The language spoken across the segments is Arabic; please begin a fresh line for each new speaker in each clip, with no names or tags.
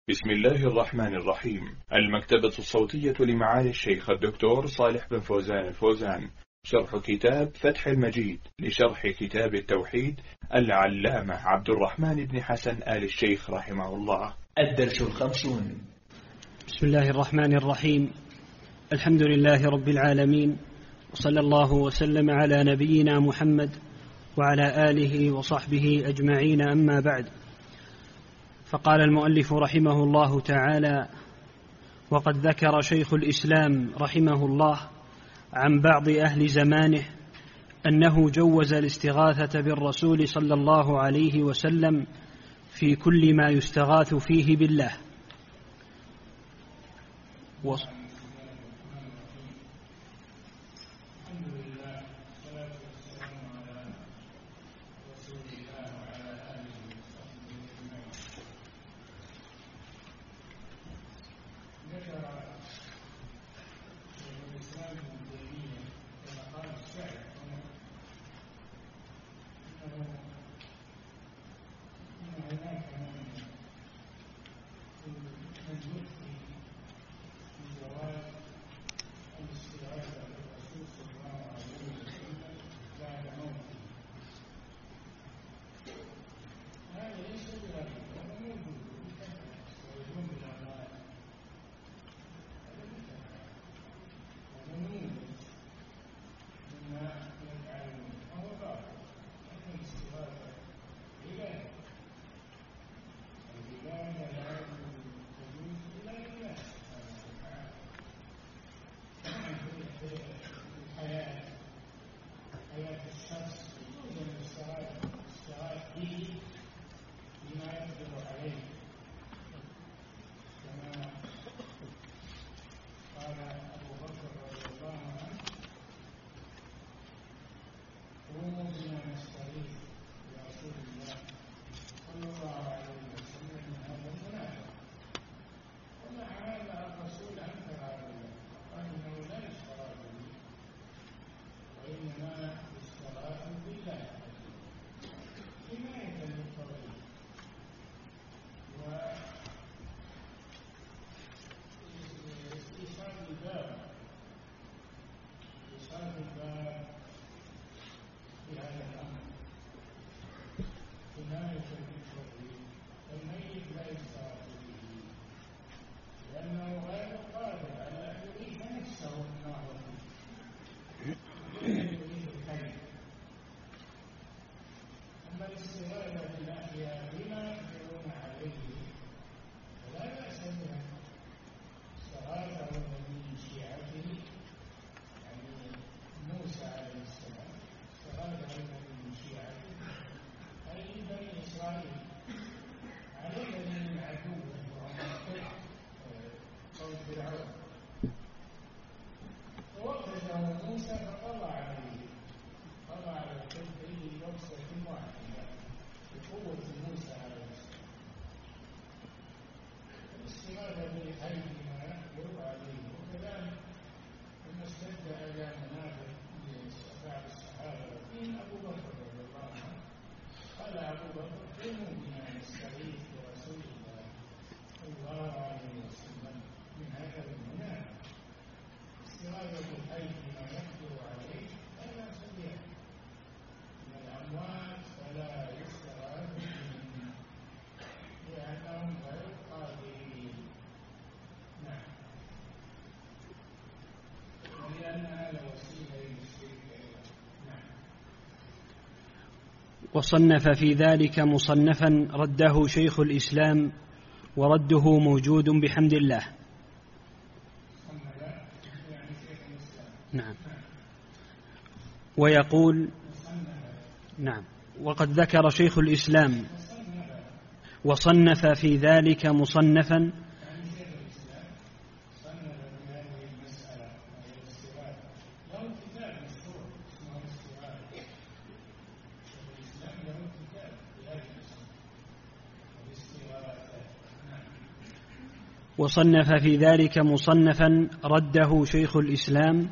بسم الله الرحمن الرحيم. المكتبة الصوتية لمعالي الشيخ الدكتور صالح بن فوزان الفوزان، شرح كتاب فتح المجيد لشرح كتاب التوحيد العلامة عبد الرحمن بن حسن آل الشيخ رحمه الله.
الدرس 50.
بسم الله الرحمن الرحيم. الحمد لله رب العالمين، وصلى الله وسلم على نبينا محمد وعلى آله وصحبه أجمعين، أما بعد. فقال المؤلف رحمه الله تعالى: وقد ذكر شيخ الإسلام رحمه الله عن بعض أهل زمانه أنه جوز الاستغاثة بالرسول صلى الله عليه وسلم في كل ما يستغاث فيه بالله. وصنف في ذلك مصنفا رده شيخ الإسلام، ورده موجود بحمد الله. نعم. ويقول: نعم. وقد ذكر شيخ الإسلام وصنف في ذلك مصنفا. وصنف في ذلك مصنفا رده شيخ الإسلام،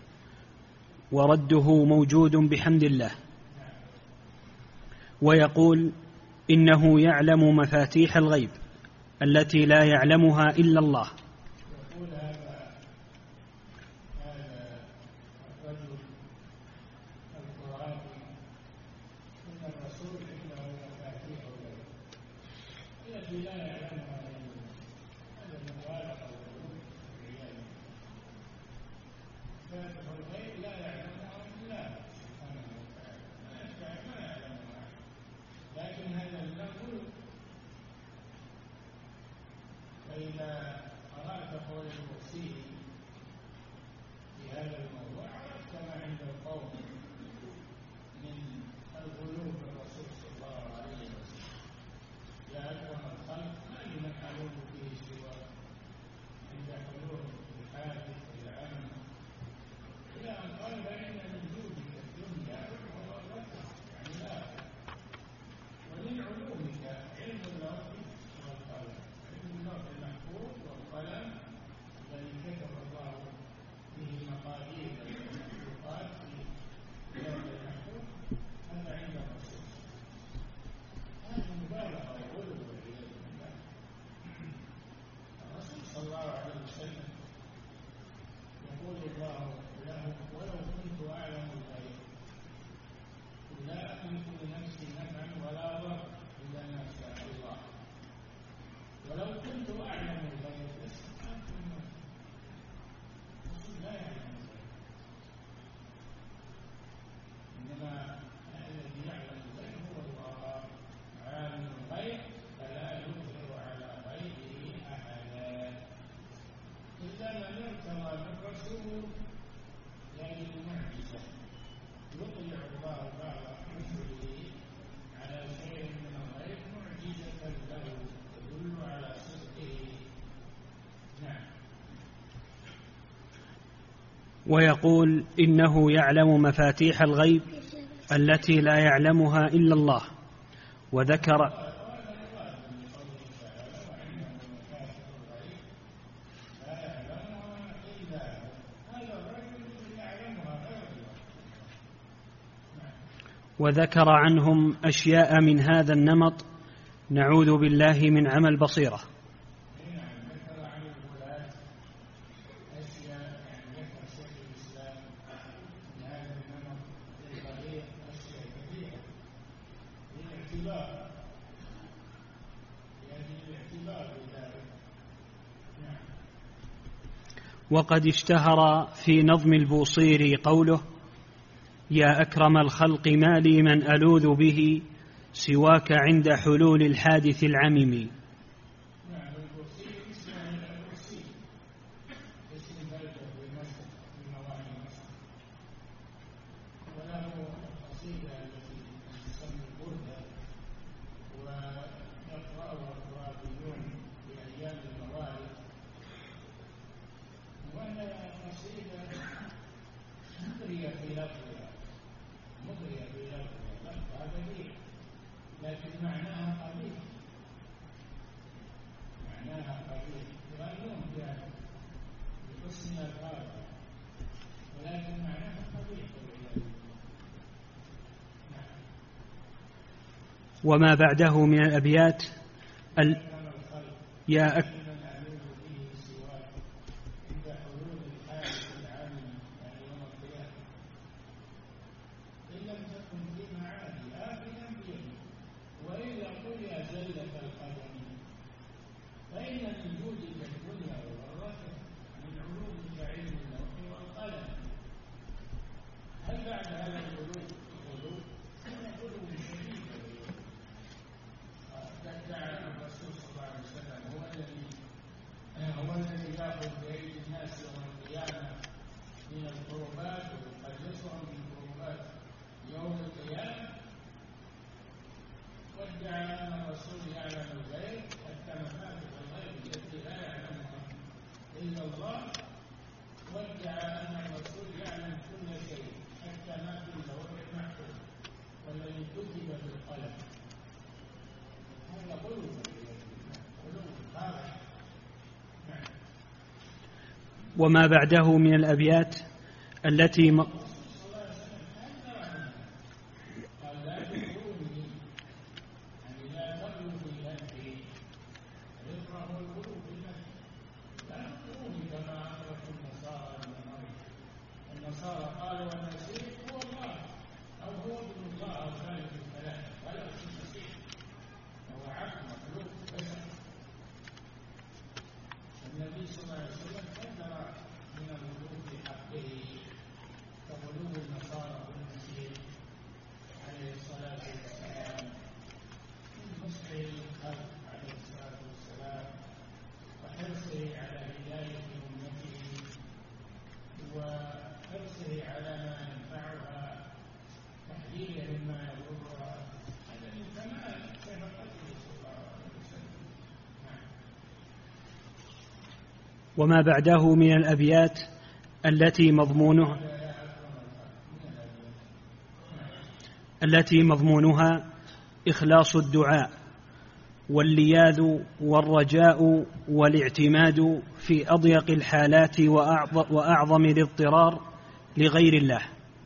ورده موجود بحمد الله. ويقول: إنه يعلم مفاتيح الغيب التي لا يعلمها إلا الله.
يقول هذا الرجل القرآني إن الرسول عنده مفاتيح الغيب التي لا يعلمها إلا الله. هذا مبالغة وغلو والعياذ بالله. مفاتيح الغيب لا يعلمها إلا الله سبحانه وتعالى، ما يعلمها، لكن هذا النقل. فإذا قرأت قول الكرسي في هذا الموضوع عرفت ما عند القوم من الغلو بالرسول صلى الله عليه وسلم. يا أكرم الخلق ما لمن ألوم فيه سوى عند حلول الحادث العام إلى أن قال فإن من جودك الدنيا والآخرة، يعني الآخرة، ومن علومك علم اللوح والقلم، علم اللوح المحفوظ والقلم الذي كتب الله به مقادير المخلوقات في اللوح المحفوظ، هذا عند الرسول. هذه مبالغة وغلو والعياذ بالله. الرسول صلى الله عليه وسلم يقول الله له: ولو كنت أعلم الغيب لا أملك لنفسي نفعا ولا ضرا إلا ما شاء الله، ولو كنت أعلم الغيب لاستكثرت من الخير. الرسول لا يعلم الغيب، إنما الذي يعلم الغيب هو الله. عالم الغيب فلا يظهر على غيبه أحدا إلا من ارتضى من رسول يجد معجزة يطلع الله بعض رسله على شيء من الغيب معجزة له تدل على صدقه. نعم.
ويقول إنه يعلم مفاتيح الغيب التي لا يعلمها إلا الله. وذكر وذكر عنهم أشياء من هذا النمط نعوذ بالله من عمى البصيرة. وقد اشتهر في نظم البوصيري قوله: يا أكرم الخلق ما لي من ألوذ به سواك عند حلول الحادث العمم.
لكن معناها قبيح، معناها قبيح يغنون بها بحسن الألفاظ، ولكن معناها قبيح.
وما بعده من الأبيات يا وما بعده من الأبيات التي
النبي صلى الله عليه وسلم حذر من الغلو في حقه كغلو النصارى والمسيح عليه الصلاة والسلام من نصح الخلق عليه الصلاة والسلام وحرصه على هداية أمته وحرصه على ما ينفعها تحذيرا مما يضرها. هذا من كمال شفقته صلى الله عليه وسلم.
وما بعده من الأبيات التي مضمونها إخلاص الدعاء واللياذ والرجاء والاعتماد في أضيق الحالات وأعظم الاضطرار لغير الله.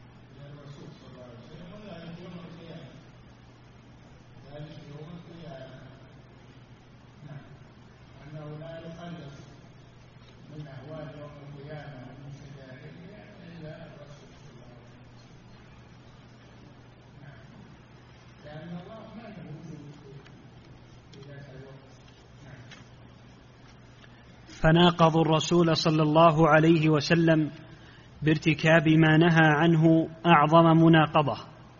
فناقضوا الرسول صلى الله عليه وسلم بارتكاب ما نهى عنه أعظم مناقضة.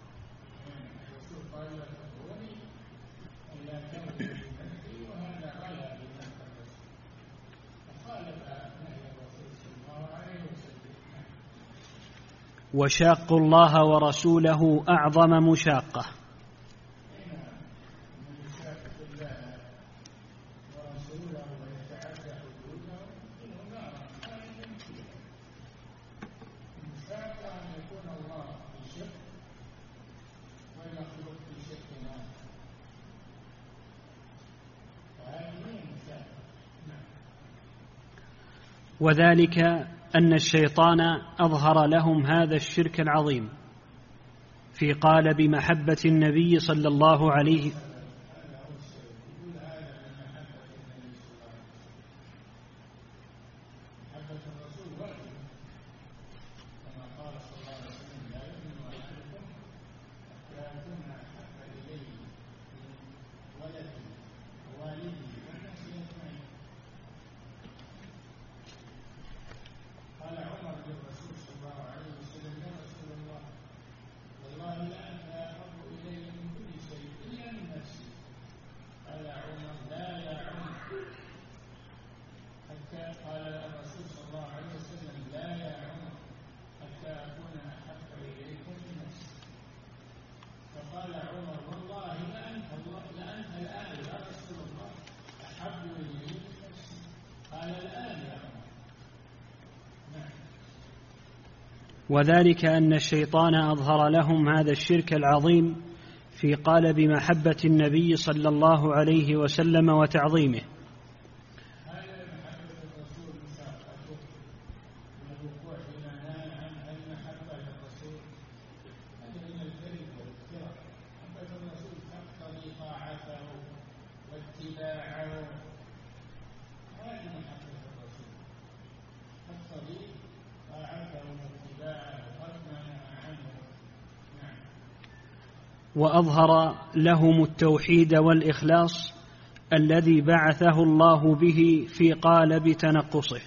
وشاقوا الله ورسوله أعظم مشاقة. وذلك أن الشيطان أظهر لهم هذا الشرك العظيم في قالب محبة النبي صلى الله عليه وسلم. وذلك أن الشيطان أظهر لهم هذا الشرك العظيم في قالب محبة النبي صلى الله عليه وسلم وتعظيمه. وأظهر لهم التوحيد والإخلاص الذي بعثه الله به في قالب تنقصه.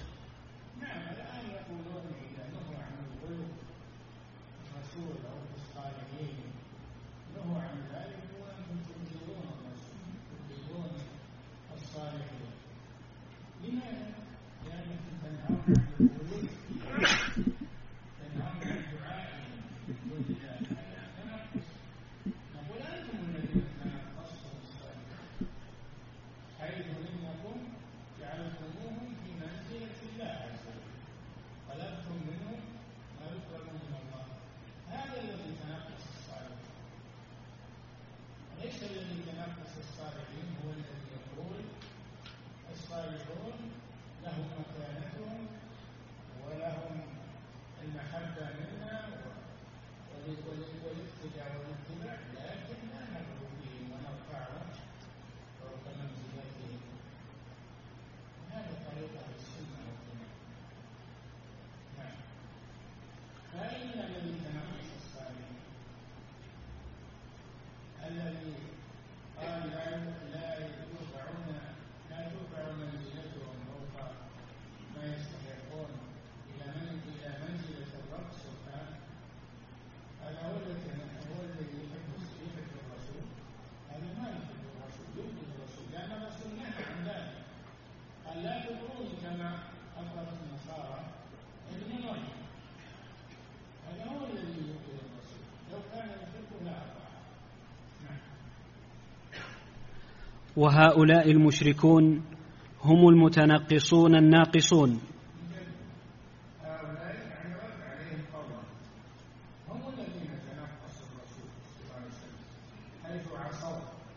هذا من وجه، هذا هو الذي يبغض الرسول، لو كان يحبه لأطاعه.
وهؤلاء المشركون هم المتنقصون الناقصون.
هؤلاء يعني رد عليهم قولا، هم الذين تنقصوا الرسول صلى الله عليه وسلم حيث عصوا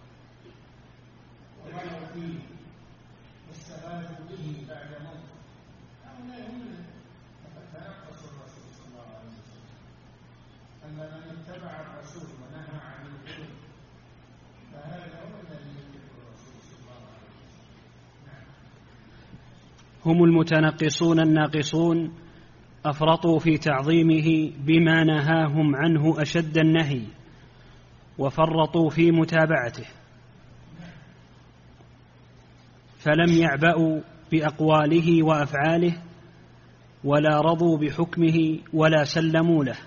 وغلوا فيه واستغاثوا به بعد موته. هؤلاء هم الذين تنقصوا الرسول صلى الله عليه وسلم. أما من اتبع الرسول ونهى عن الغلو فهذا هو الذي يحب الرسول صلى الله عليه وسلم.
هم المتنقصون الناقصون، أفرطوا في تعظيمه بما نهاهم عنه أشد النهي، وفرطوا في متابعته، فلم يعبأوا بأقواله وأفعاله، ولا رضوا بحكمه ولا سلموا له.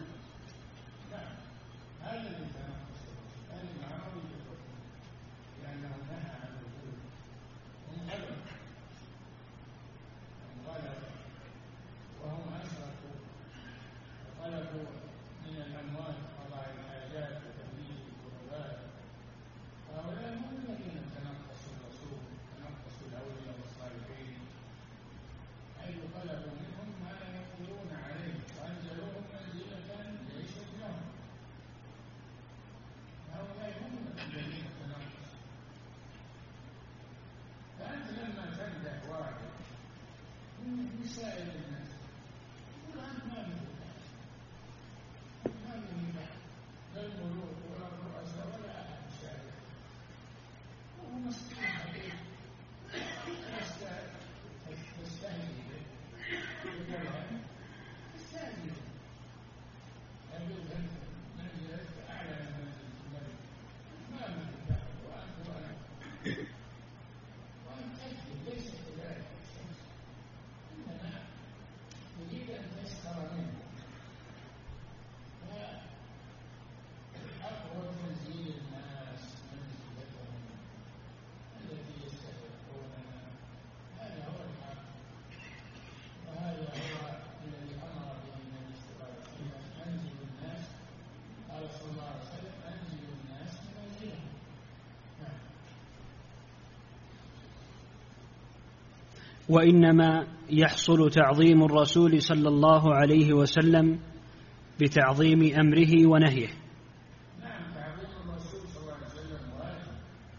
وإنما يحصل تعظيم الرسول صلى الله عليه وسلم بتعظيم أمره ونهيه.
نعم، تعظيم الرسول صلى الله عليه وسلم واجب،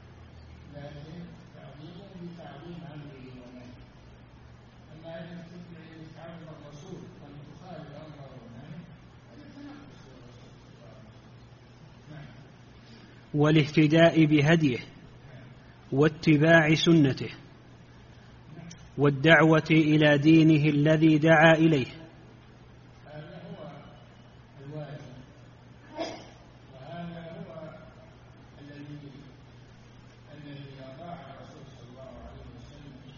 لكن تعظيمه بتعظيم أمره ونهيه. أما أن تعظم الرسول وأن تخالف أمره ونهيه هذا تنقص الرسول صلى الله عليه وسلم. نعم.
والاهتداء بهديه واتباع سنته والدعوة إلى دينه الذي دعا إليه.
هذا هو الواجب، وهذا هو الذي أطاع الرسول صلى الله عليه وسلم.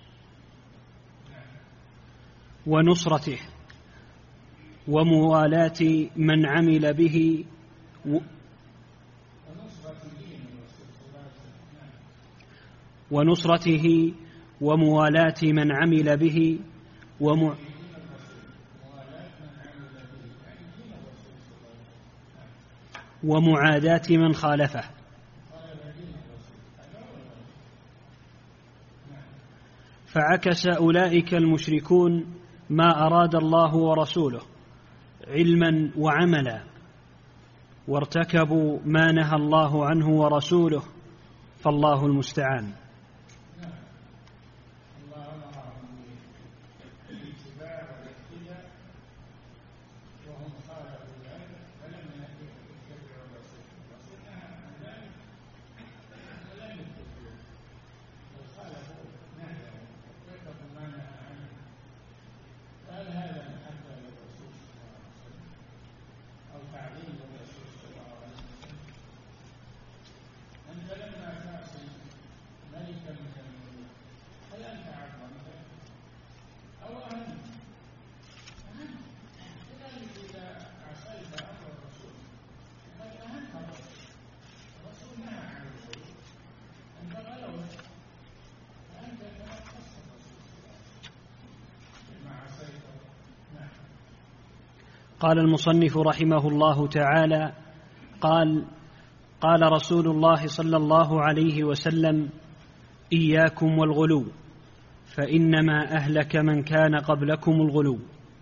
ونصرته وموالاة من عمل به ونصرته وموالاة من عمل به ومعاداة من خالفه. فعكس أولئك المشركون ما أراد الله ورسوله علما وعملا، وارتكبوا ما نهى الله عنه ورسوله، فالله المستعان.
أنت لما تعصي من
قال المصنف رحمه الله تعالى: قال رسول الله صلى الله عليه وسلم: إياكم والغلو، فإنما أهلك من كان قبلكم الغلو.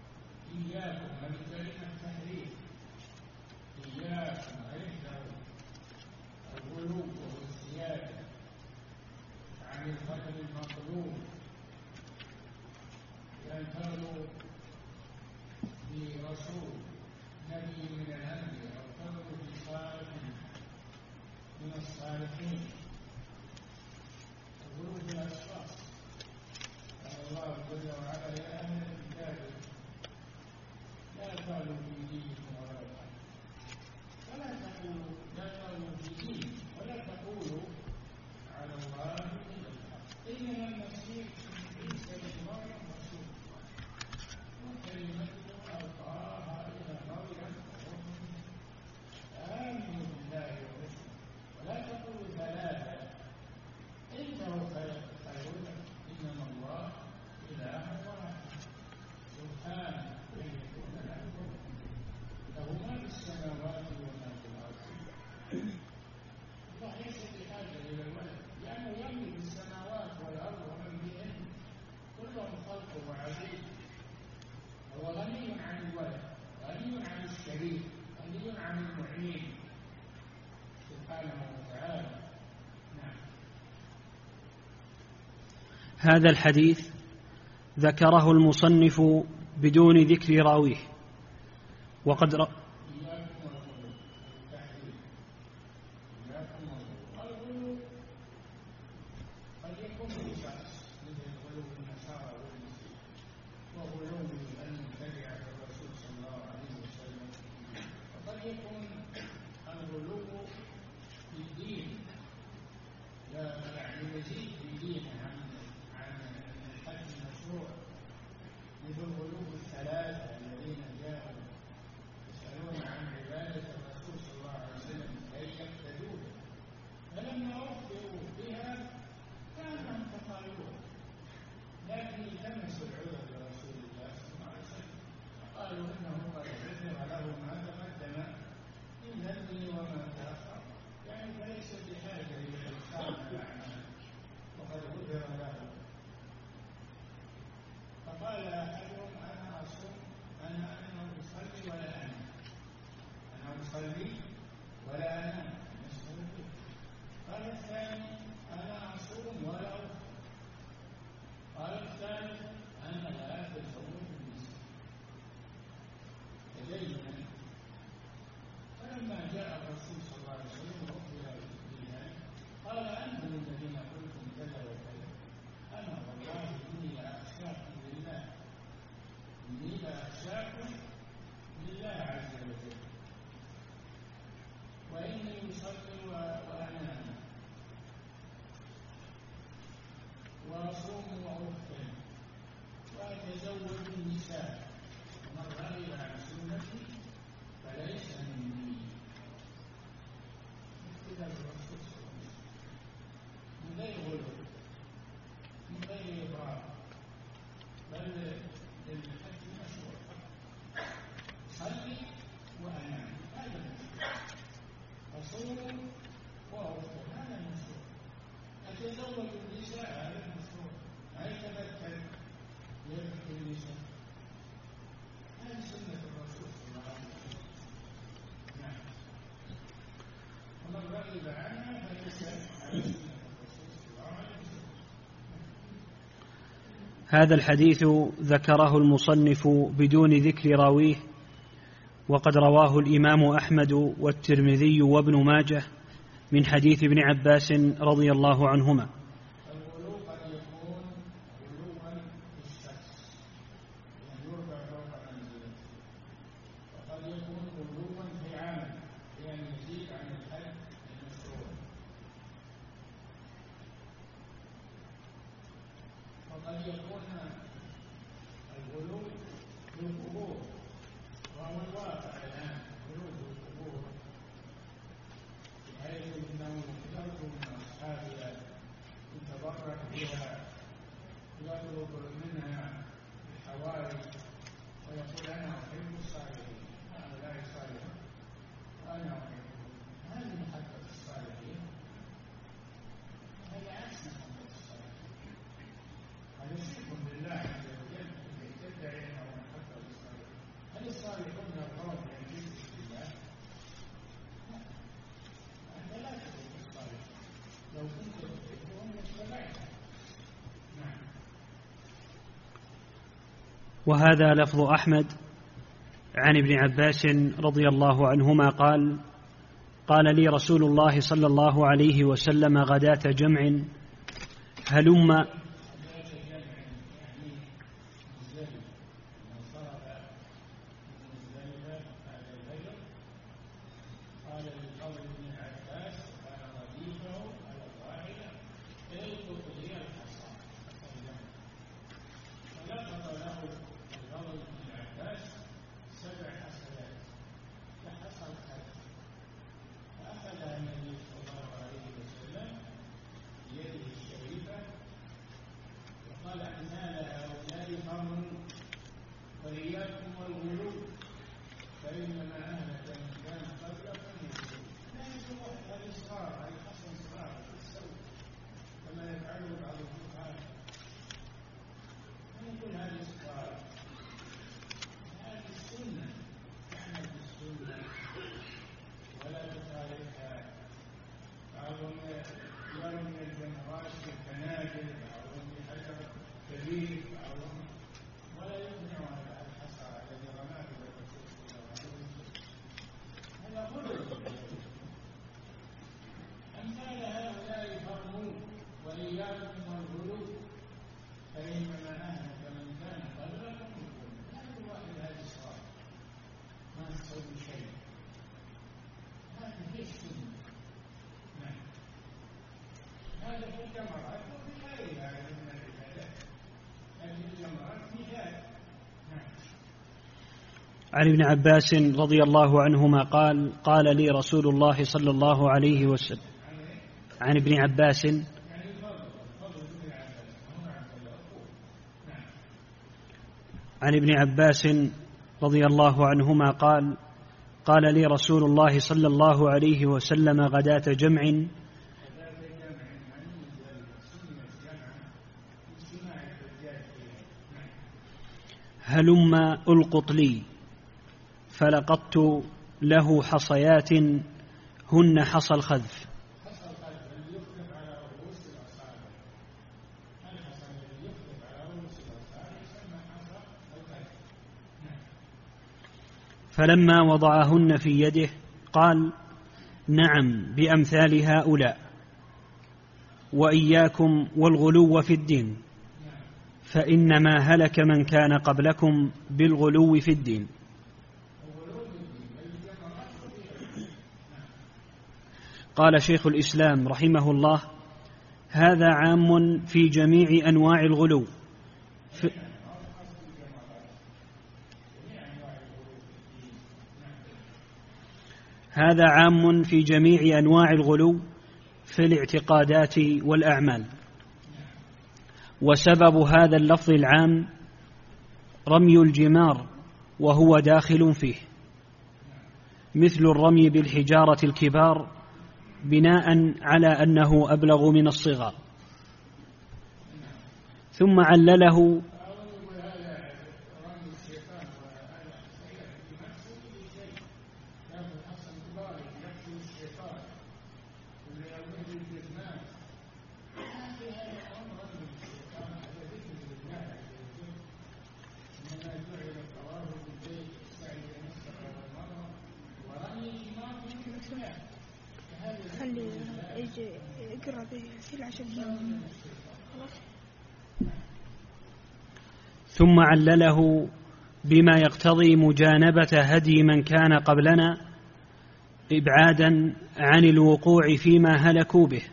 هذا الحديث ذكره المصنف بدون ذكر راويه، وقد هذا الحديث ذكره المصنف بدون ذكر راويه، وقد رواه الإمام أحمد والترمذي وابن ماجه من حديث ابن عباس رضي الله عنهما.
يطلب منها الحواري ويقول أنا أحب الصالحين، أنا أحبهم. هذه محبة الصالحين، هذا عكس محبة الصالحين. هذا شرك بالله عز وجل الذي تدعي أنه محبة الصالحين. هل الصالحون يرضون بأن يشركوا بالله؟ لا، أنت لا تحب الصالحين، لو كنت تحبهم لاتبعتهم. نعم.
وهذا لفظ أحمد عن ابن عباس رضي الله عنهما قال: قال لي رسول الله صلى الله عليه وسلم غداة جمع هلم. عن ابن عباس رضي الله عنهما قال: قال لي رسول الله صلى الله عليه وسلم. عن ابن عباس عن ابن عباس رضي الله عنهما قال: قال لي رسول الله صلى الله عليه وسلم غداة جمع هلم ألقط لي، فلقطت له حصيات هن حصى الخذف. فلما وضعهن في يده قال: نعم بأمثال هؤلاء، وإياكم والغلو في الدين، فإنما هلك من كان قبلكم بالغلو في الدين. قال شيخ الإسلام رحمه الله: هذا عام في جميع أنواع الغلو هذا عام في جميع أنواع الغلو في الاعتقادات والأعمال. وسبب هذا اللفظ العام رمي الجمار وهو داخل فيه، مثل الرمي بالحجارة الكبار بناء على أنه أبلغ من الصغار. ثم علله ثم علله بما يقتضي مجانبة هدي من كان قبلنا إبعادا عن الوقوع فيما هلكوا به.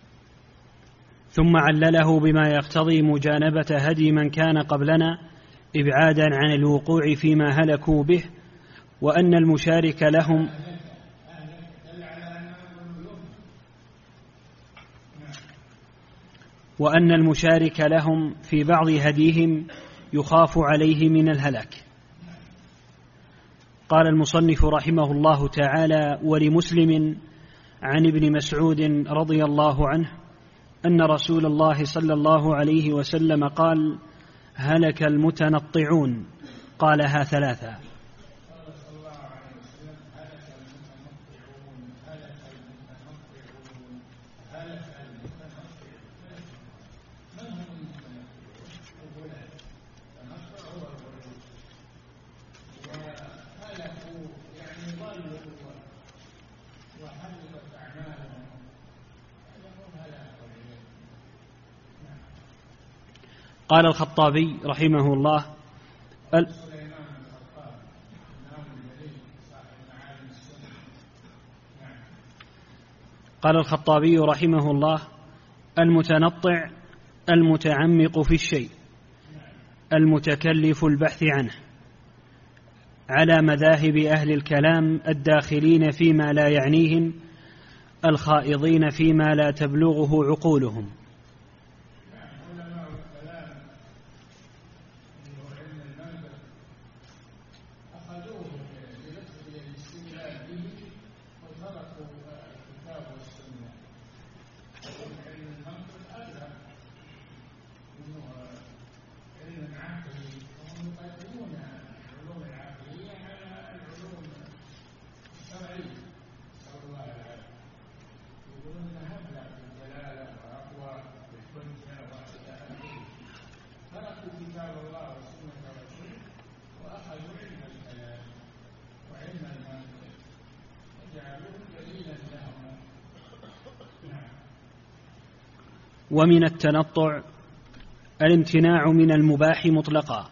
ثم علله بما يقتضي مجانبة هدي من كان قبلنا إبعادا عن الوقوع فيما هلكوا به، وأن المشارك لهم في بعض هديهم يخاف عليه من الهلاك. قال المصنف رحمه الله تعالى: ولمسلم عن ابن مسعود رضي الله عنه أن رسول الله صلى الله عليه وسلم قال: هلك المتنطعون، قالها ثلاثا. قال الخطابي رحمه الله المتنطع المتعمق في الشيء المتكلف البحث عنه، على مذاهب أهل الكلام الداخلين فيما لا يعنيهم، الخائضين فيما لا تبلغه عقولهم. ومن التنطع الامتناع من المباح مطلقا،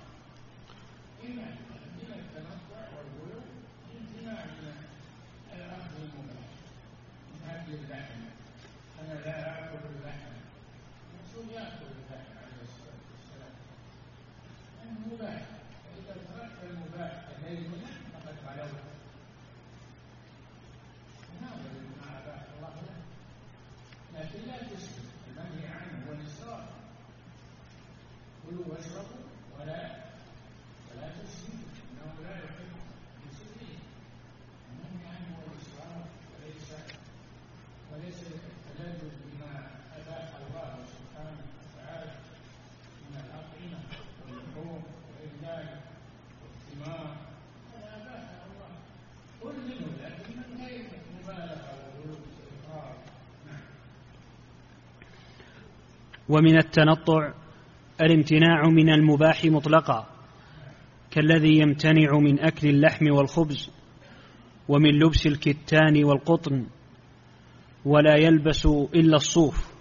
ومن التنطع الامتناع من المباح مطلقا، كالذي يمتنع من أكل اللحم والخبز، ومن لبس الكتان والقطن، ولا يلبس إلا الصوف.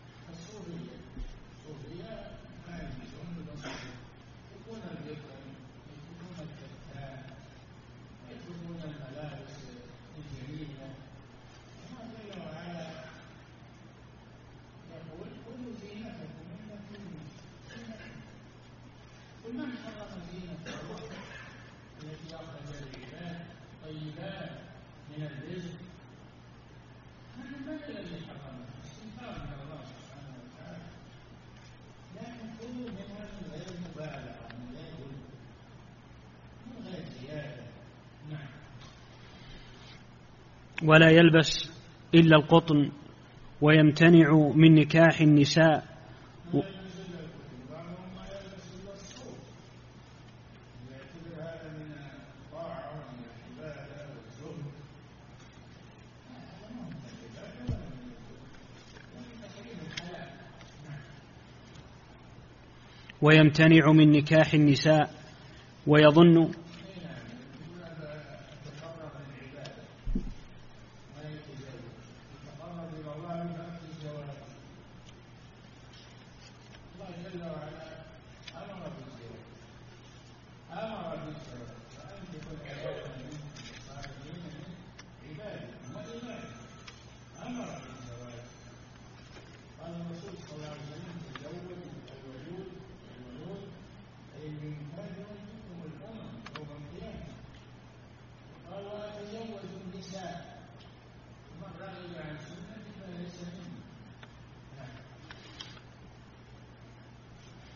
ولا يلبس إلا القطن، ويمتنع من نكاح النساء ويظن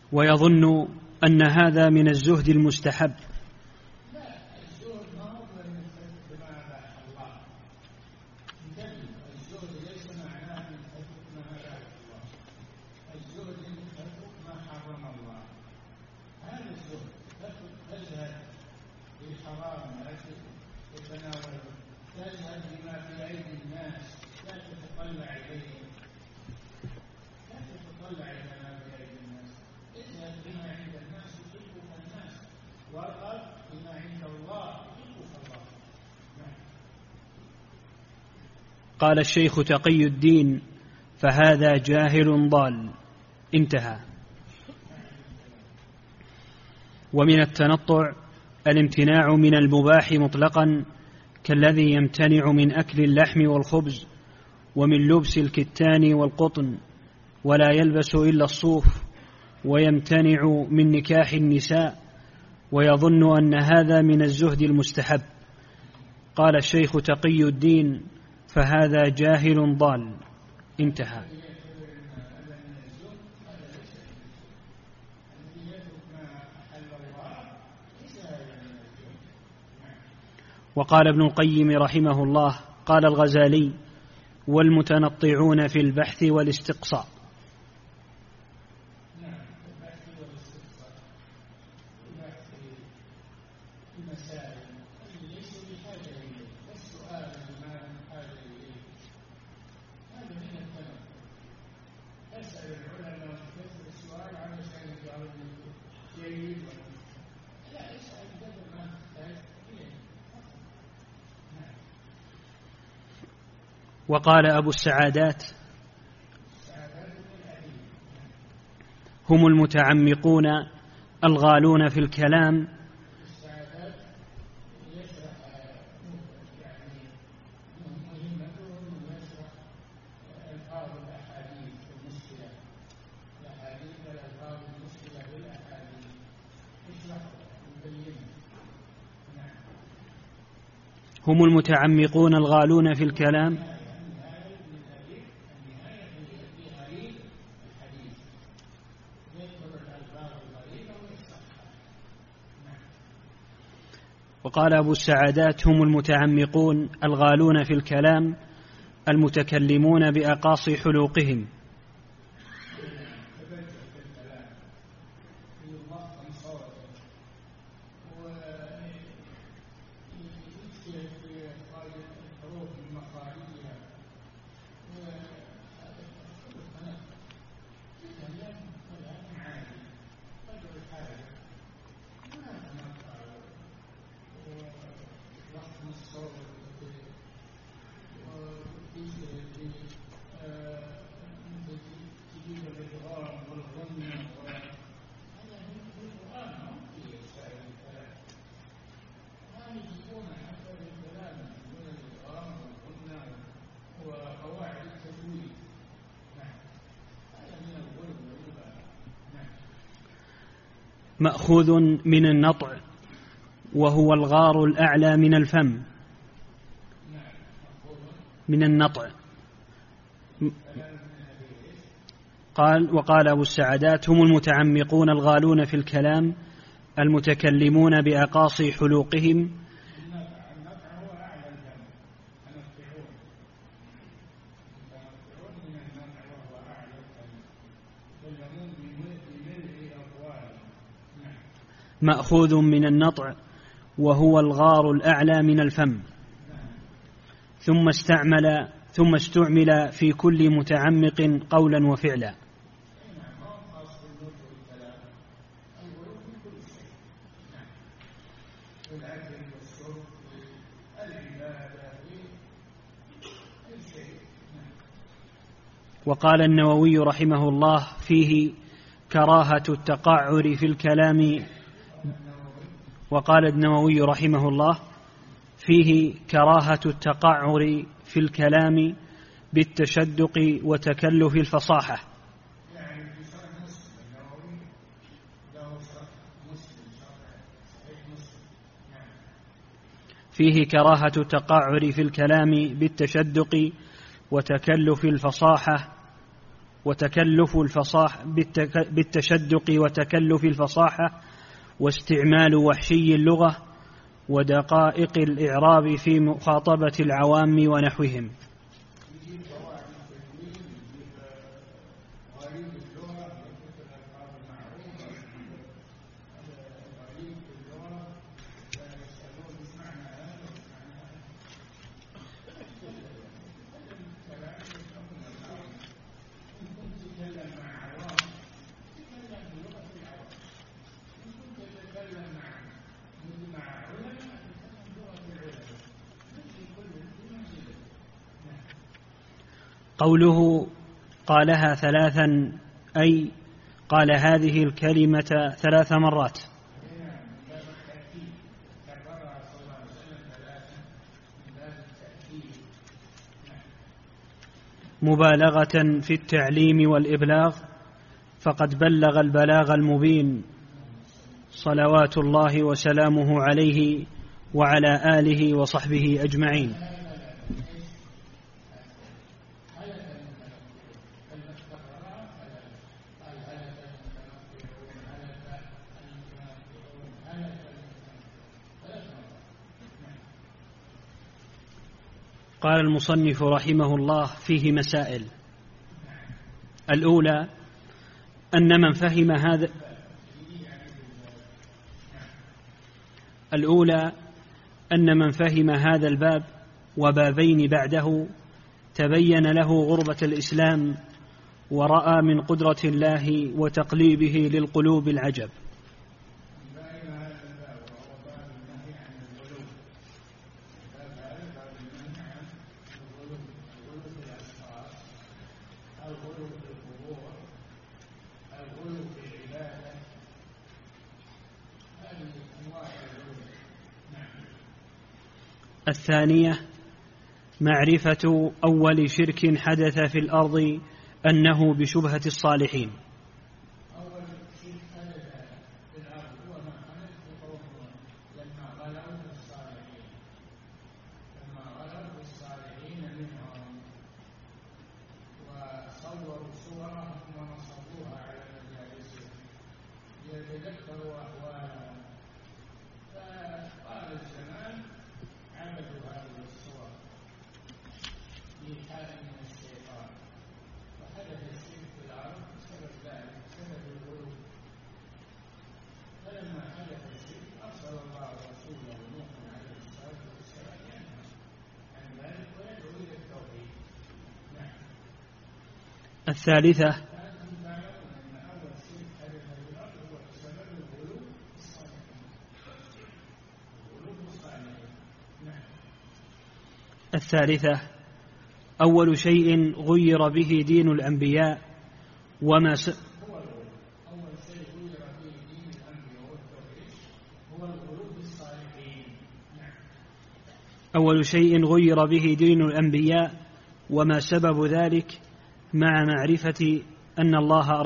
ويظن أن هذا من الزهد المستحب. قال الشيخ تقي الدين: فهذا جاهل ضال. انتهى. ومن التنطع الامتناع من المباح مطلقا، كالذي يمتنع من أكل اللحم والخبز، ومن لبس الكتان والقطن، ولا يلبس إلا الصوف، ويمتنع من نكاح النساء، ويظن أن هذا من الزهد المستحب. قال الشيخ تقي الدين: فهذا جاهل ضال. انتهى. وقال ابن القيم رحمه الله: قال الغزالي: والمتنطعون في البحث والاستقصاء. وقال أبو السعادات: هم المتعمقون الغالون في الكلام هم المتعمقون الغالون في الكلام وقال أبو السعادات: هم المتعمقون الغالون في الكلام المتكلمون بأقاصي حلوقهم. مأخوذ من النطع وهو الغار الأعلى من الفم. من النطع. وقال أبو السعادات: هم المتعمقون الغالون في الكلام المتكلمون بأقاصي حلوقهم. مأخوذ من النطع وهو الغار الأعلى من الفم، ثم استعمل في كل متعمق قولا وفعلا. وقال النووي رحمه الله فيه كراهة التقعر في الكلام. وقال النووي رحمه الله فيه كراهة التقعر في الكلام بالتشدق وتكلف الفصاحة. فيه كراهة التقعر في الكلام بالتشدق وتكلف الفصاحة وتكلف الفصاحة بالتشدق وتكلف الفصاحة واستعمال وحشي اللغة ودقائق الإعراب في مخاطبة العوام ونحوهم. قوله قالها ثلاثا أي قال هذه الكلمة 3 مرات. مبالغة في التعليم والإبلاغ، فقد بلغ البلاغ المبين صلوات الله وسلامه عليه وعلى آله وصحبه أجمعين. قال المصنف رحمه الله فيه مسائل. الأولى أن من فهم هذا الباب وبابين بعده تبين له غربة الإسلام ورأى من قدرة الله وتقليبه للقلوب العجب. الثانية معرفة أول شرك حدث في الأرض أنه بشبهة الصالحين. الثالثة أول شيء غير به دين الأنبياء وما سبب ذلك مع معرفة أن الله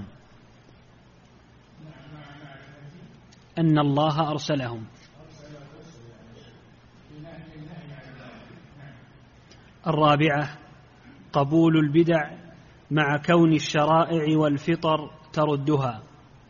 أرسلهم. الرابعة قبول البدع مع كون الشرائع والفطر تردها.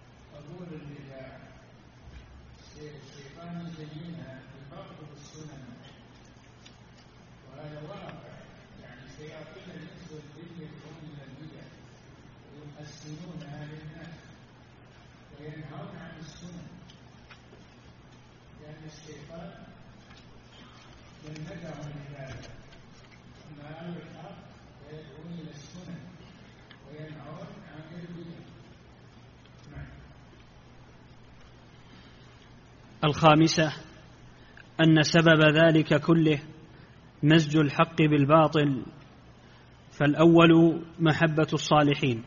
الخامسة أن سبب ذلك كله مزج الحق بالباطل، فالأول محبة الصالحين،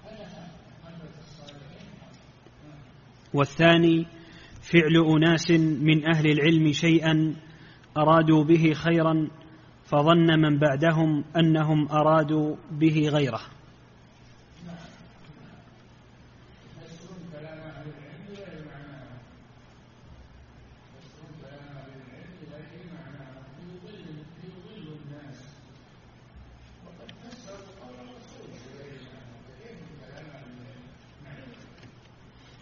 والثاني فعل أناس من أهل العلم شيئا أرادوا به خيرا فظن من بعدهم أنهم أرادوا به غيره.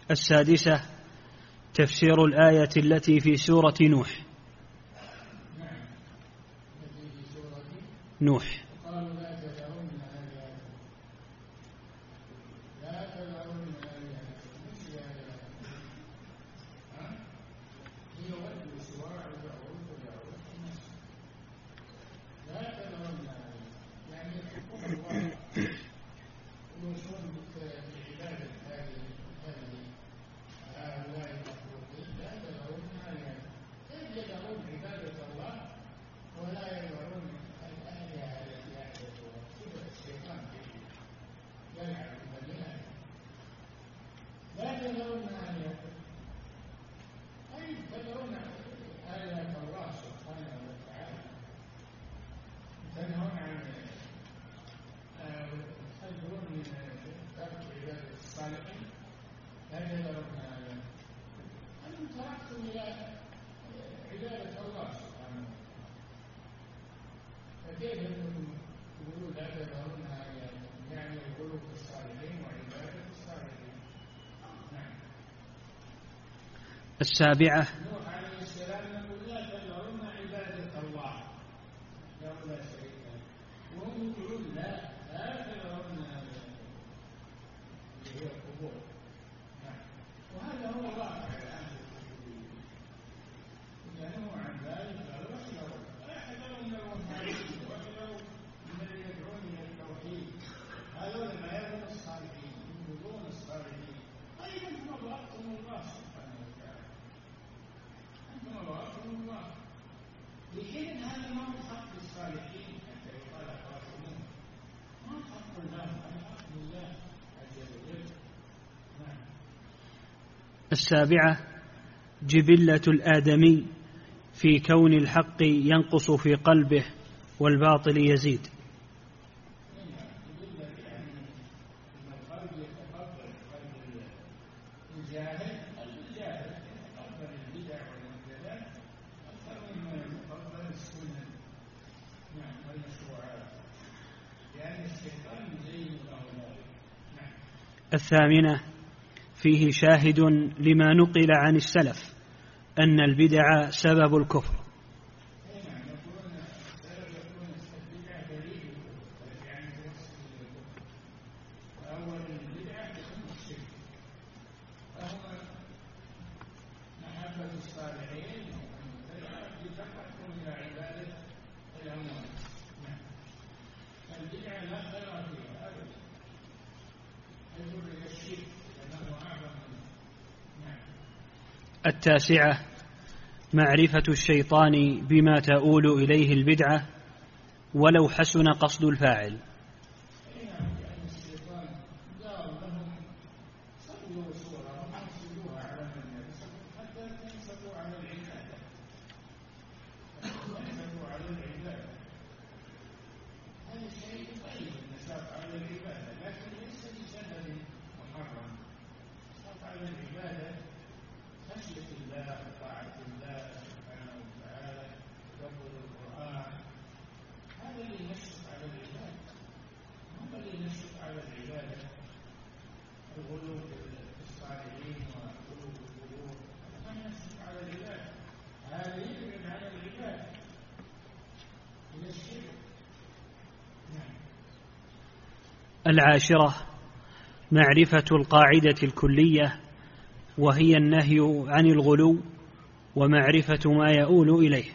السادسة تفسير الآية التي في سورة نوح.
قالوا لا تذرن آلهتكم لا تذرن آلهتكم مثل آلهتكم هي ود وسواع ويعوق ويعوق الناس لا تذرن آلهتكم يعني يحبون الله ويوصون بعبادة هؤلاء المخلوقين لا تذرن آلهتكم كيف يذرون عبادة الله ولا يذرون الآلهة التي يعبدونها الشيطان يلعب بالله لا تذرون آلهتكم أي تذرون آلهة الله سبحانه وتعالى تنهون عن تنهون من ترك عبادة الصالحين لا تذرون آلهتكم أنتم تركتم إلى عبادة الله سبحانه وتعالى فكيف أنكم تقولون لا تذرون آلهتكم يعني الغلو في الصالحين وعبادة الصالحين. نعم.
السابعة
نوح عليه السلام يقول لا تذرون عبادة الله لا شريك له وهم يقولون لا تذرون آلهتكم اللي هي القبور. نعم. وهذا هو الواقع الآن إذا نهوا عن ذلك قالوا احذروا لا يحذرون الوهابيين واحذروا من الذين يدعون إلى التوحيد هذول العياذ الصالحين ينبذون الصالحين. طيب أنتم أضغطتم الله سبحانه وتعالى أنتم أضغطتم الله لكن هذا ما هو حق الصالحين حتى يقال أخاصمون ما هو حق الله هذا حق الله عز وجل. نعم.
السابعة جبلة الآدمي في كون الحق ينقص في قلبه والباطل يزيد. الثامنة فيه شاهد لما نقل عن السلف أن البدع سبب الكفر. التاسعة معرفة الشيطان بما تؤول إليه البدعة ولو حسن قصد الفاعل. العاشرة معرفة القاعدة الكلية وهي النهي عن الغلو ومعرفة ما يؤول إليه.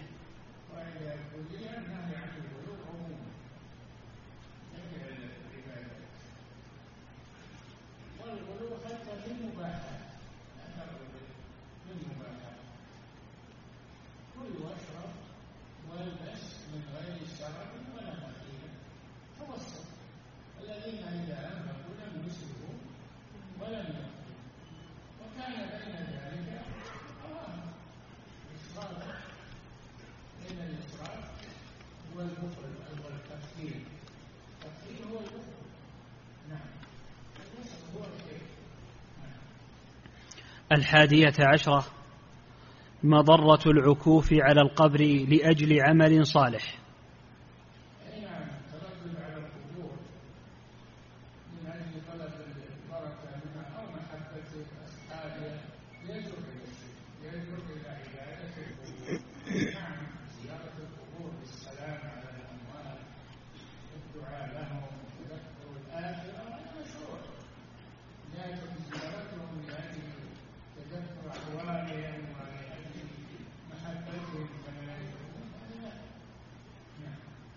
الحادية عشرة مضرة العكوف على القبر لأجل عمل صالح.
من أجل طلب البركة منها أو محبة أصحاب يترك إلى عبادة القبور. نعم، زيارة القبور بالسلام على الأموات والدعاء لهم وتذكر الآخرة هذا مشروع، لكن زيارتهم لأجل تذكر أحوالهم ولأجل محبتهم كما يشعرون هذا لا.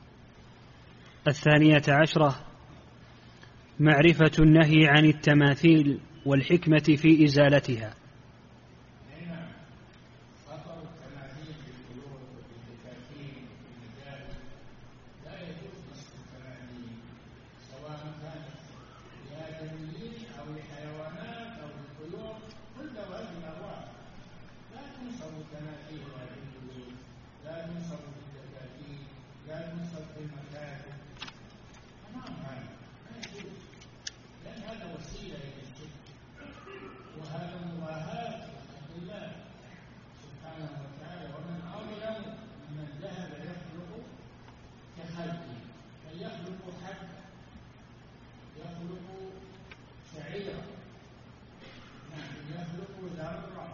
12 معرفة النهي عن التماثيل والحكمة في إزالتها.
نعم، خطر التماثيل بالقلوب وبالتكاتيل وبالمجالس، لا يجوز نصب التماثيل سواء كانت لآدميين أو لحيوانات أو للطيور، كل هذه الأرواح لا تنصب التماثيل هذه القلوب، لا تنصب بالتكاتيل، لا تنصب بالمكاتب. تمام، هذا لا يجوز، لأن هذا وسيلة إلى الشرك، وهذا مواهاة لخلق الله سبحانه وتعالى. ومن أظلم ممن ذهب يخلق كخلقه، بل يخلق حبة، يخلق شعيرا، نعم، يخلق ذرة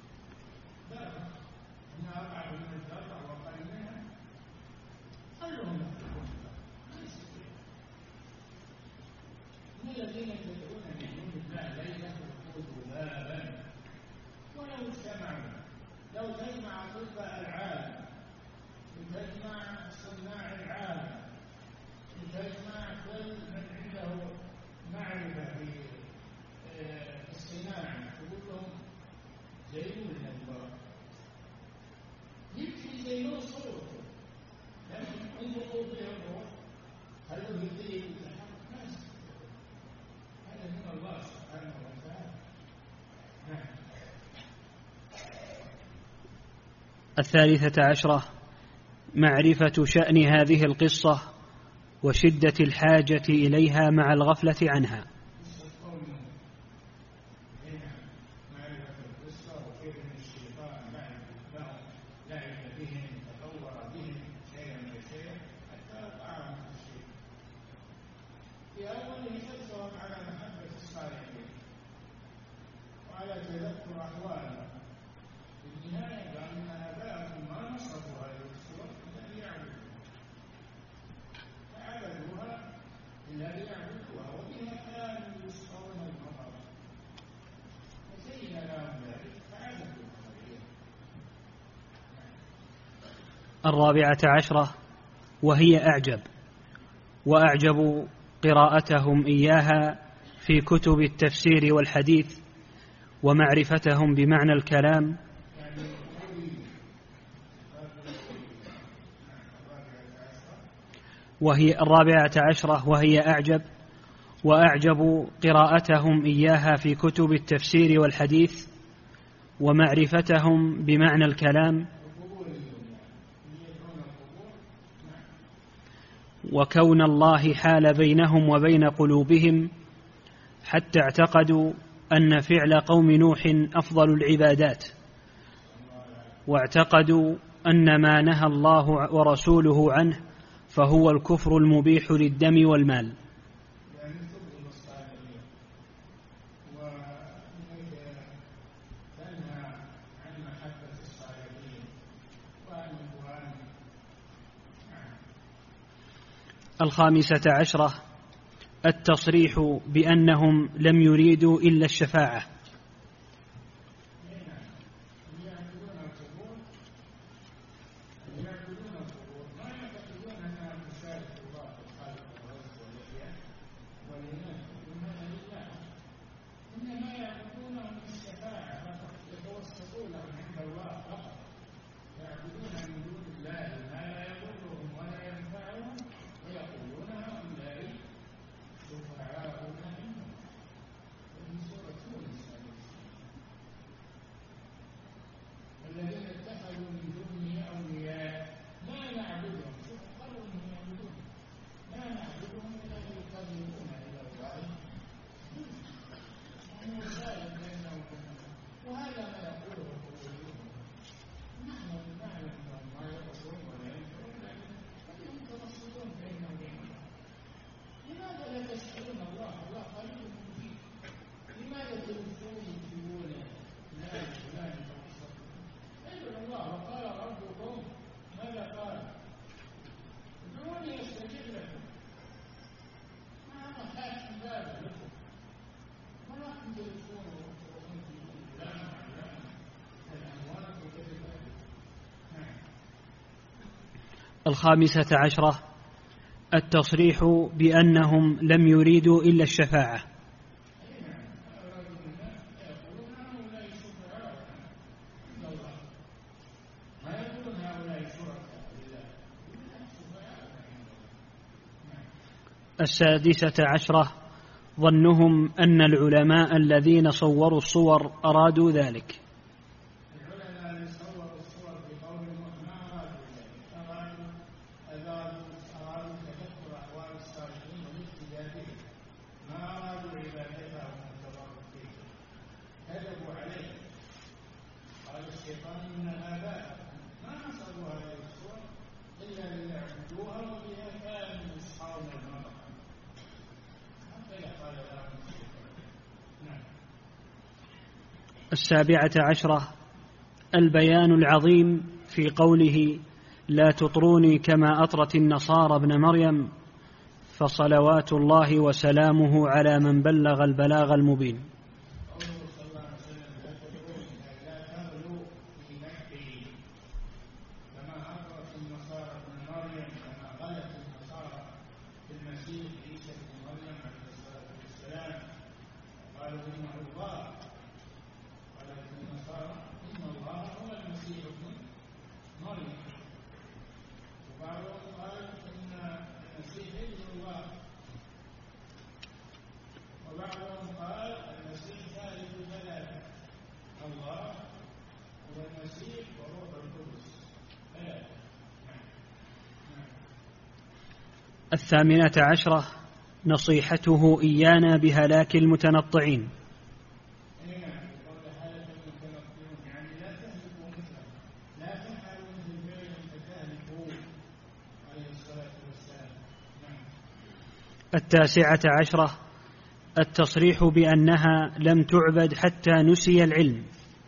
إن أقع من الذرة وقل منها خلهم يخلقون ما يستطيع. إن الذين تدعون من دون الله لن يخلقوا ذبابا ولو اجتمعوا. لو تجمع أطباء العالم، وتجمع صناع العالم، وتجمع كل من عنده معرفة في الصناعة، تقول لهم زينوا الأنبار، يكفي زينوا صورته، لكن انفقوا فيها الروح خلوا يدري يتحرك ناس. هذا من الله سبحانه وتعالى.
13 معرفة شأن هذه القصة وشدة الحاجة إليها مع الغفلة عنها.
معرفة القصة وكيف أن الشيطان لعب بهم، تطور بهم شيئا فشيئا حتى وقعهم في الشرك. في أوله حثهم على محبة الصالحين وعلى تذكر أحوالهم. في النهاية قال إن آباءكم ما نصبوا هذه الصور إلا ليعبدوها، فعبدوها إلا ليعبدوها، وبها كانوا يسقون المطر وزين لهم ذلك فعبدوها.
14 وهي أعجب، وأعجب قراءتهم إياها في كتب التفسير والحديث ومعرفتهم بمعنى الكلام. وهي 14 وهي أعجب، وأعجب قراءتهم إياها في كتب التفسير والحديث ومعرفتهم بمعنى الكلام، وكون الله حال بينهم وبين قلوبهم حتى اعتقدوا أن فعل قوم نوح أفضل العبادات، واعتقدوا أن ما نهى الله ورسوله عنه فهو الكفر المبيح للدم والمال. الخامسة عشرة التصريح بأنهم لم يريدوا إلا الشفاعة. الخامسة عشرة التصريح بأنهم لم يريدوا إلا الشفاعة. السادسة عشرة ظنهم أن العلماء الذين صوروا الصور أرادوا ذلك. السابعة عشرة البيان العظيم في قوله لا تطروني كما أطرت النصارى ابن مريم فصلوات الله وسلامه على من بلغ البلاغ المبين. الثامنة عشرة نصيحته إيانا بهلاك المتنطعين. التاسعة عشرة التصريح بأنها لم تعبد حتى نسي العلم.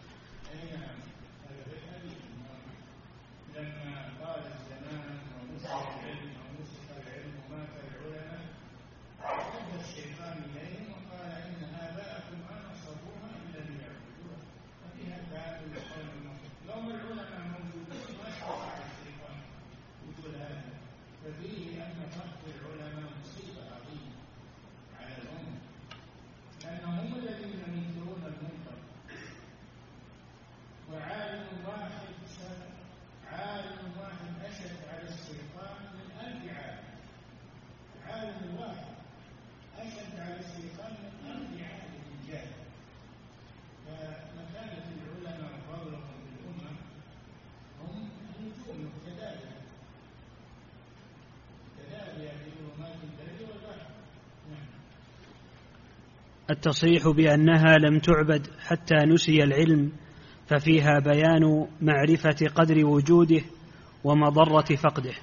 التصريح بأنها لم تعبد حتى نسي العلم ففيها بيان معرفة قدر وجوده ومضرة فقده.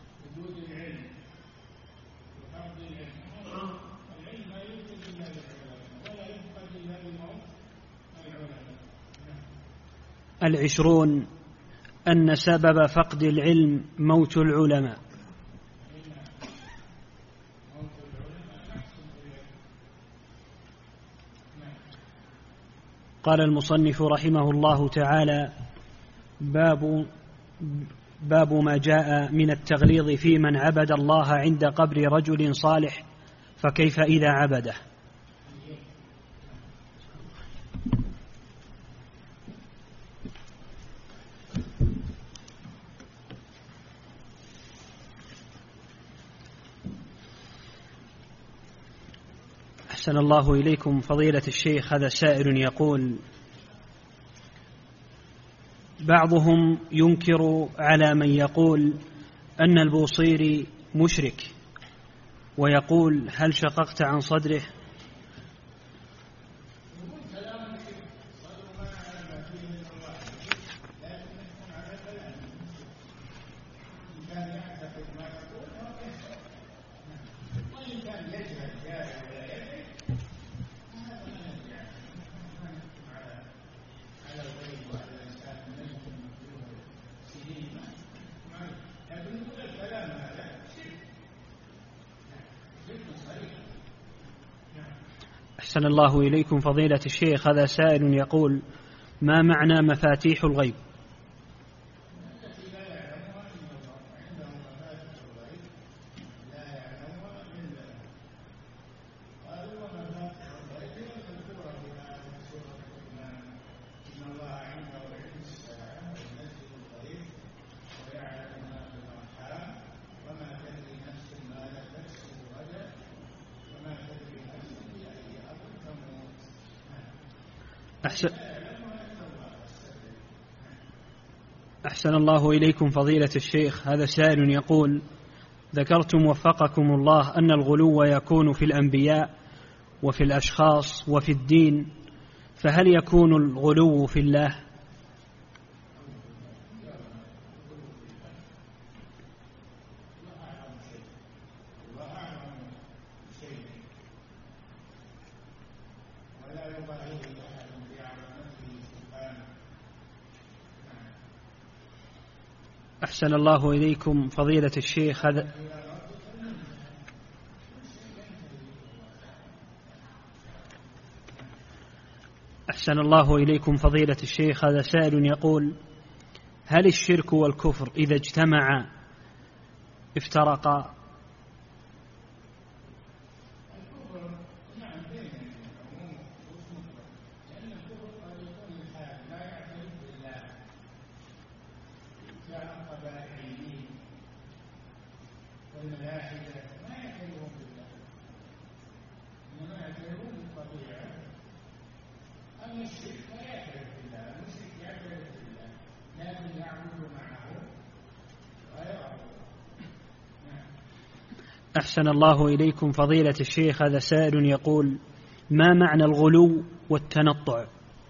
العشرون أن سبب فقد العلم موت العلماء. قال المصنف رحمه الله تعالى باب ما جاء من التغليظ في من عبد الله عند قبر رجل صالح فكيف إذا عبده. أحسن الله إليكم فضيلة الشيخ. هذا سائل يقول بعضهم ينكر على من يقول أن البوصيري مشرك ويقول هل شققت عن صدره؟ أحسن الله إليكم فضيلة الشيخ. هذا سائل يقول ما معنى مفاتيح الغيب؟ أحسن الله إليكم فضيلة الشيخ. هذا سائل يقول: ذكرتم وفقكم الله أن الغلو يكون في الأنبياء وفي الأشخاص وفي الدين، فهل يكون الغلو في الله؟ أحسن الله إليكم فضيلة الشيخ. أحسن الله إليكم فضيلة الشيخ. هذا سائل يقول: هل الشرك والكفر إذا اجتمعا افترقا؟ أحسن الله إليكم فضيلة الشيخ. هذا سائل يقول: ما معنى الغلو والتنطع؟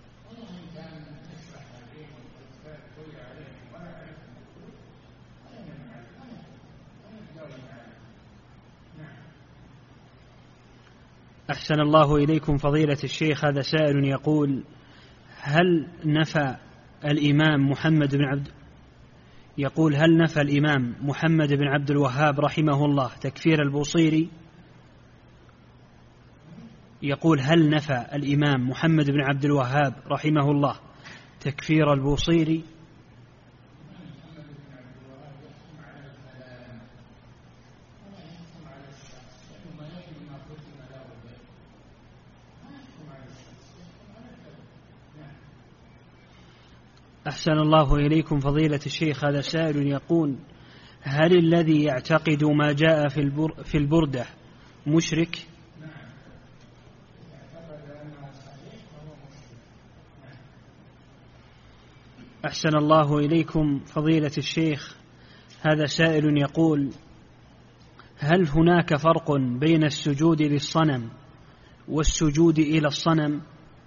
أحسن الله إليكم فضيلة الشيخ. هذا سائل يقول: هل نفى الإمام محمد بن عبد الوهاب رحمه الله تكفير البوصيري؟ يقول: هل نفى الإمام محمد بن عبد الوهاب رحمه الله تكفير البوصيري؟ أحسن الله إليكم فضيلة الشيخ. هذا سائل يقول: هل الذي يعتقد ما جاء في البردة مشرك؟ أحسن الله إليكم فضيلة الشيخ. هذا سائل يقول: هل هناك فرق بين السجود للصنم والسجود إلى الصنم؟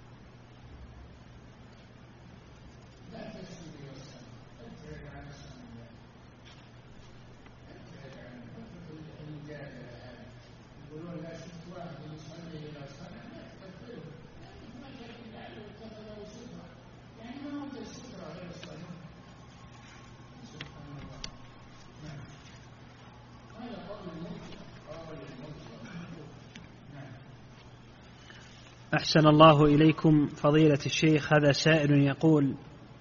أحسن الله إليكم فضيلة الشيخ. هذا سائل يقول: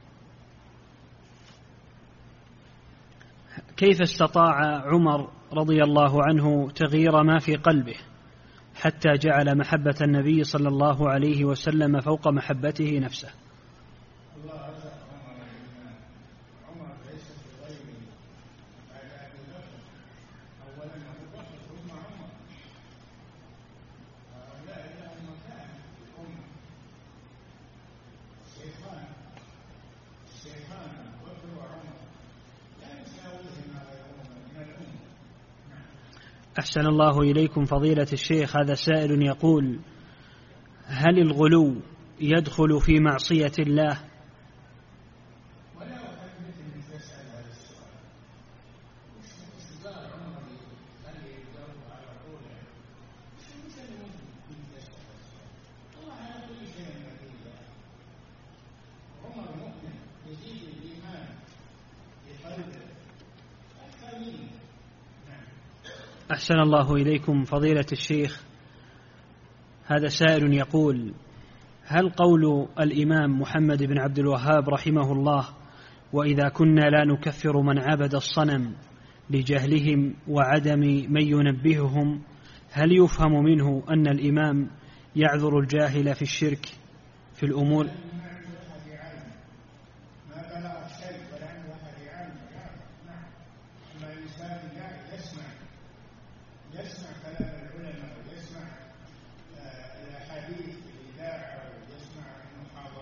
كيف استطاع عمر رضي الله عنه تغيير ما في قلبه حتى جعل محبة النبي صلى الله عليه وسلم فوق محبته نفسه؟ أحسن الله إليكم فضيلة الشيخ. هذا سائل يقول: هل الغلو يدخل في معصية الله؟ أحسن الله إليكم فضيلة الشيخ. هذا سائل يقول: هل قول الإمام محمد بن عبد الوهاب رحمه الله: وإذا كنا لا نكفر من عبد الصنم لجهلهم وعدم من ينبههم، هل يفهم منه أن الإمام يعذر الجاهل في الشرك في الأمور؟
يسمع كلام العلماء ويسمع الأحاديث في الإذاعة ويسمع المحاضرات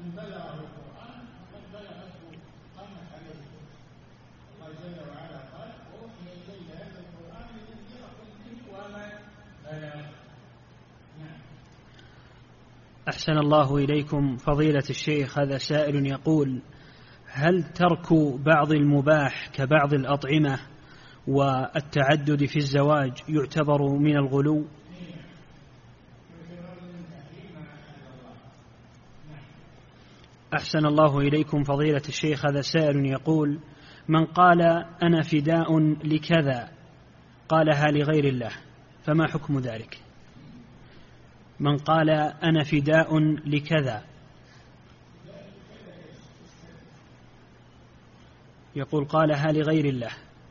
من بلغه القرآن فقد بلغته قامت عليه الله جل وعلا قال أوحي إلي هذا القرآن لتنذركم به ومن بلغ. نعم.
أحسن الله إليكم فضيلة الشيخ. هذا سائل يقول: هل ترك بعض المباح كبعض الأطعمة والتعدد في الزواج يعتبر من الغلو؟ أحسن الله إليكم فضيلة الشيخ. هذا سائل يقول: من قال أنا فداء لكذا قالها لغير الله فما حكم ذلك؟ من قال أنا فداء لكذا، يقول قالها لغير الله.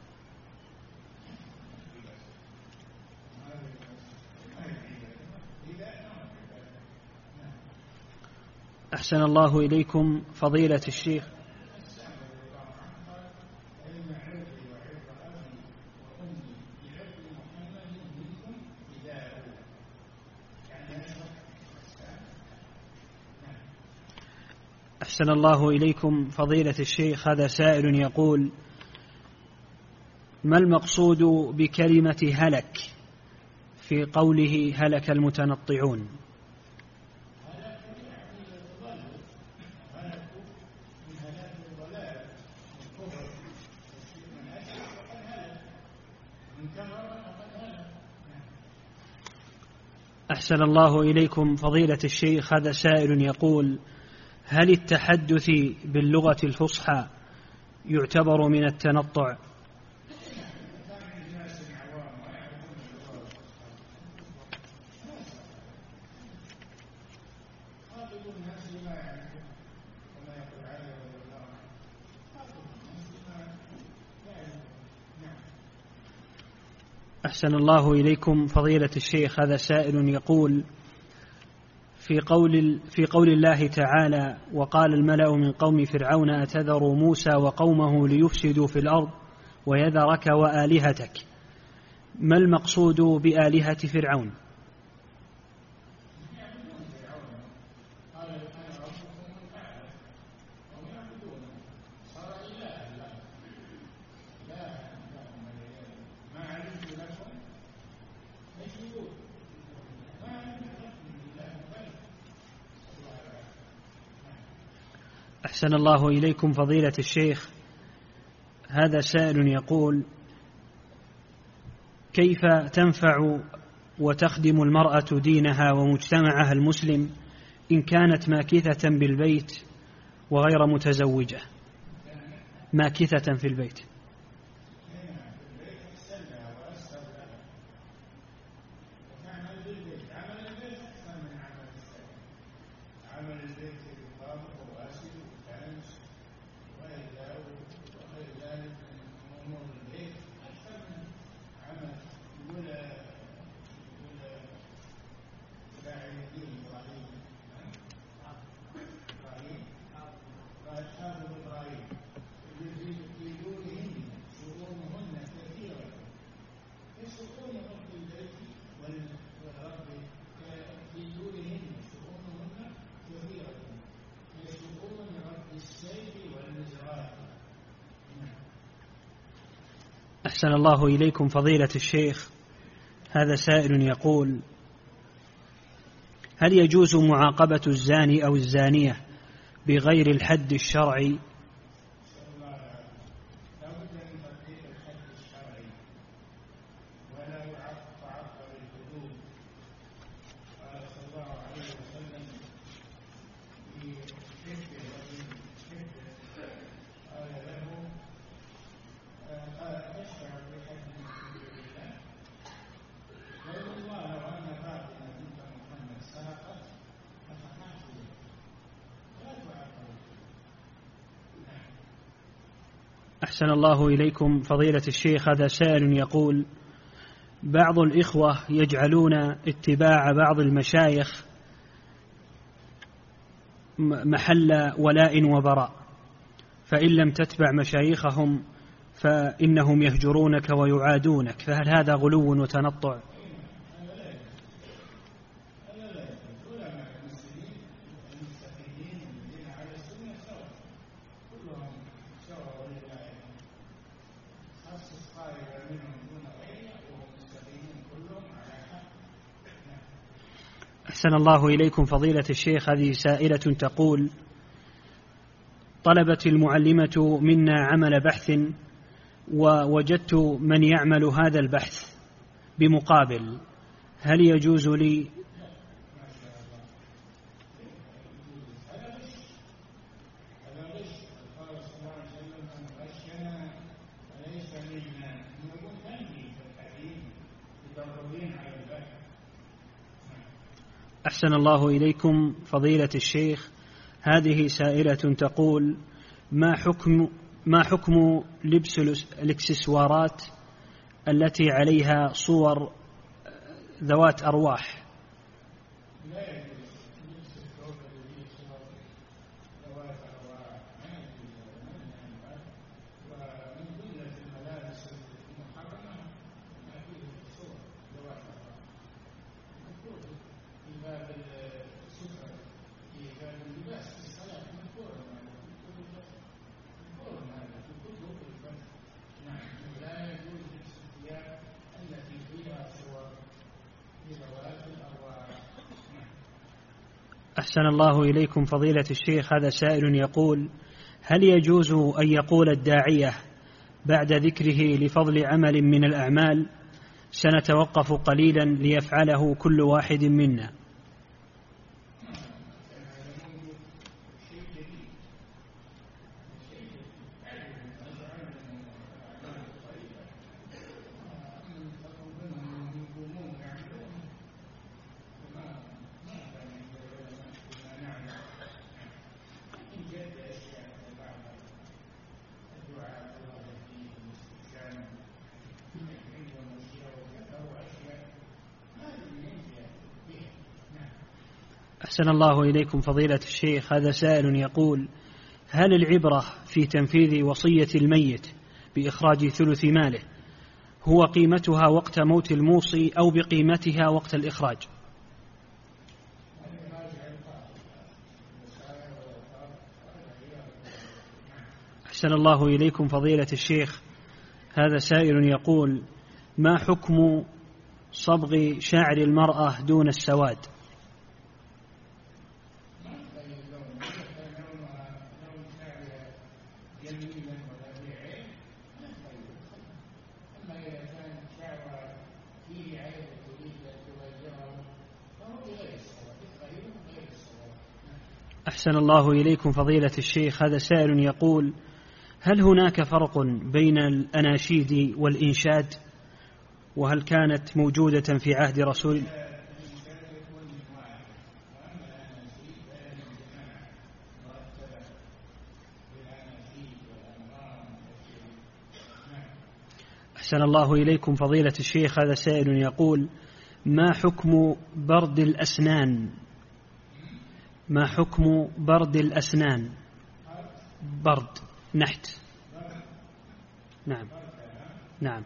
أحسن الله إليكم فضيلة الشيخ. أحسن الله إليكم فضيلة الشيخ. هذا سائل يقول: ما المقصود بكلمة هلك في قوله هلك المتنطعون؟ أحسن الله إليكم فضيلة الشيخ. هذا سائل يقول: هل التحدث باللغة الفصحى يعتبر من التنطع؟ أحسن الله إليكم فضيلة الشيخ. هذا سائل يقول: في قول الله تعالى: وقال الملأ من قوم فرعون أتذر موسى وقومه ليفسدوا في الأرض ويذرك وآلهتك، ما المقصود بآلهة فرعون؟ أحسن الله إليكم فضيلة الشيخ. هذا سائل يقول: كيف تنفع وتخدم المرأة دينها ومجتمعها المسلم إن كانت ماكثة بالبيت وغير متزوجة؟ ماكثة في البيت. أحسن الله إليكم فضيلة الشيخ. هذا سائل يقول: هل يجوز معاقبة الزاني أو الزانية بغير الحد الشرعي؟ أحسن الله إليكم فضيلة الشيخ. هذا سائل يقول: بعض الإخوة يجعلون اتباع بعض المشايخ محل ولاء وبراء، فإن لم تتبع مشايخهم فإنهم يهجرونك ويعادونك، فهل هذا غلو وتنطع؟ أحسن الله إليكم فضيلة الشيخ. هذه سائلة تقول: طلبت المعلمة منا عمل بحث ووجدت من يعمل هذا البحث بمقابل، هل يجوز لي؟ أحسن الله إليكم فضيلة الشيخ. هذه سائلة تقول: ما حكم لبس الإكسسوارات التي عليها صور ذوات أرواح؟ أحسن الله إليكم فضيلة الشيخ. هذا سائل يقول: هل يجوز أن يقول الداعية بعد ذكره لفضل عمل من الأعمال: سنتوقف قليلا ليفعله كل واحد منا؟ أحسن الله إليكم فضيلة الشيخ. هذا سائل يقول: هل العبرة في تنفيذ وصية الميت بإخراج ثلث ماله هو قيمتها وقت موت الموصي أو بقيمتها وقت الإخراج؟ أحسن الله إليكم فضيلة الشيخ. هذا سائل يقول: ما حكم صبغ شعر المرأة دون السواد؟ أحسن الله إليكم فضيلة الشيخ. هذا سائل يقول: هل هناك فرق بين الأناشيد والإنشاد؟ وهل كانت موجودة في عهد رسول الله؟ أحسن الله إليكم فضيلة الشيخ. هذا سائل يقول: ما حكم برد الأسنان؟ ما حكم برد الأسنان؟ برد نحت. نعم نعم.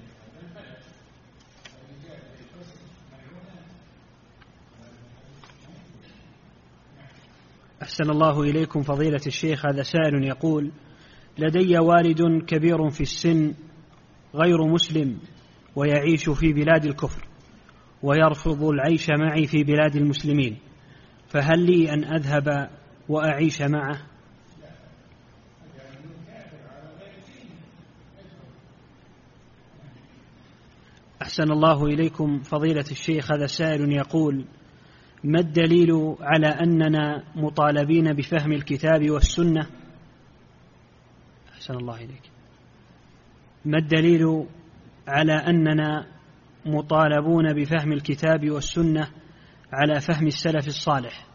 أحسن الله إليكم فضيلة الشيخ. هذا سائل يقول: لدي والد كبير في السن غير مسلم ويعيش في بلاد الكفر ويرفض العيش معي في بلاد المسلمين، فهل لي أن أذهب وأعيش معه؟ أحسن الله إليكم فضيلة الشيخ. هذا سائل يقول: ما الدليل على أننا مطالبين بفهم الكتاب والسنة؟ أحسن الله إليك. ما الدليل على أننا مطالبون بفهم الكتاب والسنة على فهم السلف الصالح؟